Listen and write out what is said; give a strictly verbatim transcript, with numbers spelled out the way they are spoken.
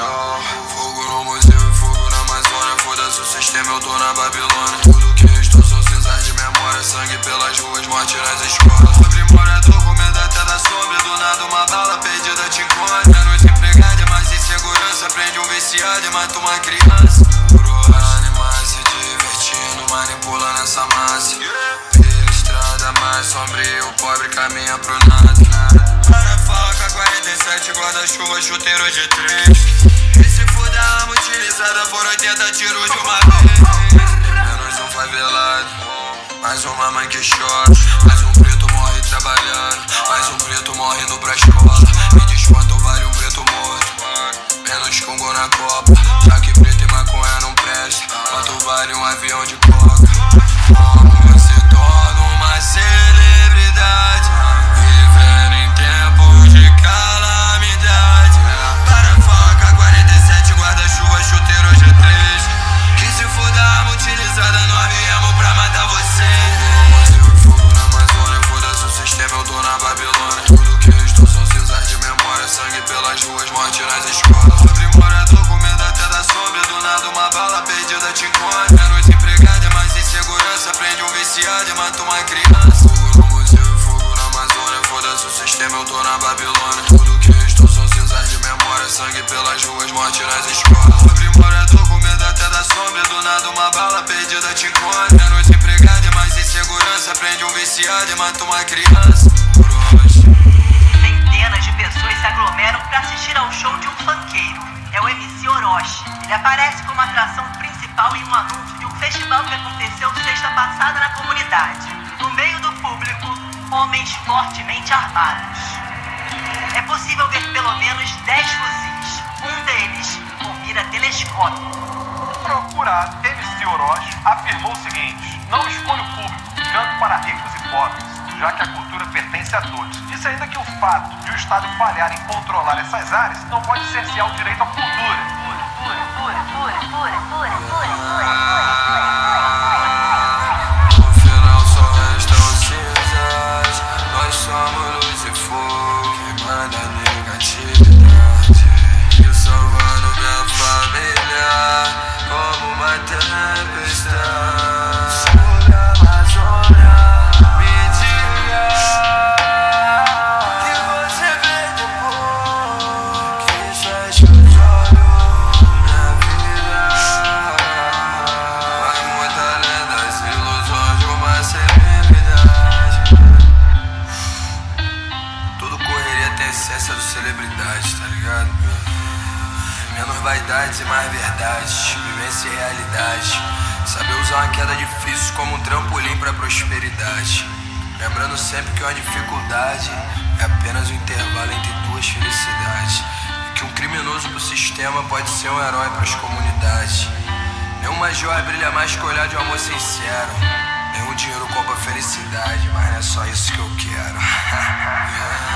Fogo no museu e fogo na Amazônia. Foda-se o sistema, eu tô na Babilônia. Tudo que restou são cinzas de memória. Sangue pelas ruas, morte nas escolas. Sobre morador com medo até da sombra. Do nada uma bala perdida te encontra. Menos empregado, mais insegurança. Prende um viciado e mata uma criança. Animais se divertindo, manipulando essa massa. Pela estrada mais sombria, o pobre caminha pro nada. Para faca, quarenta e sete, guarda-chuva, chuteiro de três. E se for da arma utilizada, foram oitenta tiros de uma vez. Menos um favelado, mais uma mãe que chora. Mais um preto morre trabalhando, mais um preto morre indo pra escola. Me diz quanto vale um preto morto, menos que um gol na Copa. Já que preto e maconha não presta, quanto vale um avião de coca? Como se torna uma celebridade, vivendo em tempos de calamidade. Para faca, quarenta e sete, guarda-chuva, chuteiro G três. Que se for da arma utilizada, nós viemos pra matar você. Fogo na Amazônia, foda-se o sistema, eu tô na Babilônia. Tudo que restou são cinzas de memória. Sangue pelas ruas, morte nas escolas. Sobre morador com medo até da sombra. Do nada uma bala perdida te encontra. Menos empregado e mais insegurança. Prende um viciado e mata uma criança. Fogo no museu e fogo na Amazônia. Foda-se o sistema, eu tô na Babilônia. Tudo que restou são cinzas de memória. Sangue pelas ruas, morte nas escolas. Sobre morador com medo até da sombra. Do nada uma bala perdida te encontra. Menos empregado e mais insegurança. Prende um viciado e mata uma criança. Centenas de pessoas se aglomeram para assistir ao show de um funkeiro. É o M C Orochi. Ele aparece como atração principal em um anúncio de um festival que aconteceu sexta passada na comunidade. No meio do público, homens fortemente armados. É possível ver pelo menos dez fuzis. Um deles com mira telescópica. Procurado, M C Orochi afirmou o seguinte: não escolho o público, canto para ricos e pobres, já que a cultura pertence a todos. Disse ainda que o fato de o Estado falhar em controlar essas áreas não pode cercear o direito à cultura. No final só restam cinzas. Nós somos luz e fogo, queimando a negatividade e salvando minha família como uma tempestade. Sobre a Amazônia, me diga que você vê depois que fecha os olhos. Minha vida vai muito além das ilusões de uma celebridade. Tudo correria tem essência do celebridade, tá ligado? Menos vaidades e mais verdades, vivência e realidade. Saber usar uma queda difícil como um trampolim pra prosperidade. Lembrando sempre que uma dificuldade é apenas um intervalo entre duas felicidades. E que um criminoso pro sistema pode ser um herói pras comunidades. Nenhuma joia brilha mais que o olhar de um amor sincero. Nenhum dinheiro compra felicidade, mas não é só isso que eu quero.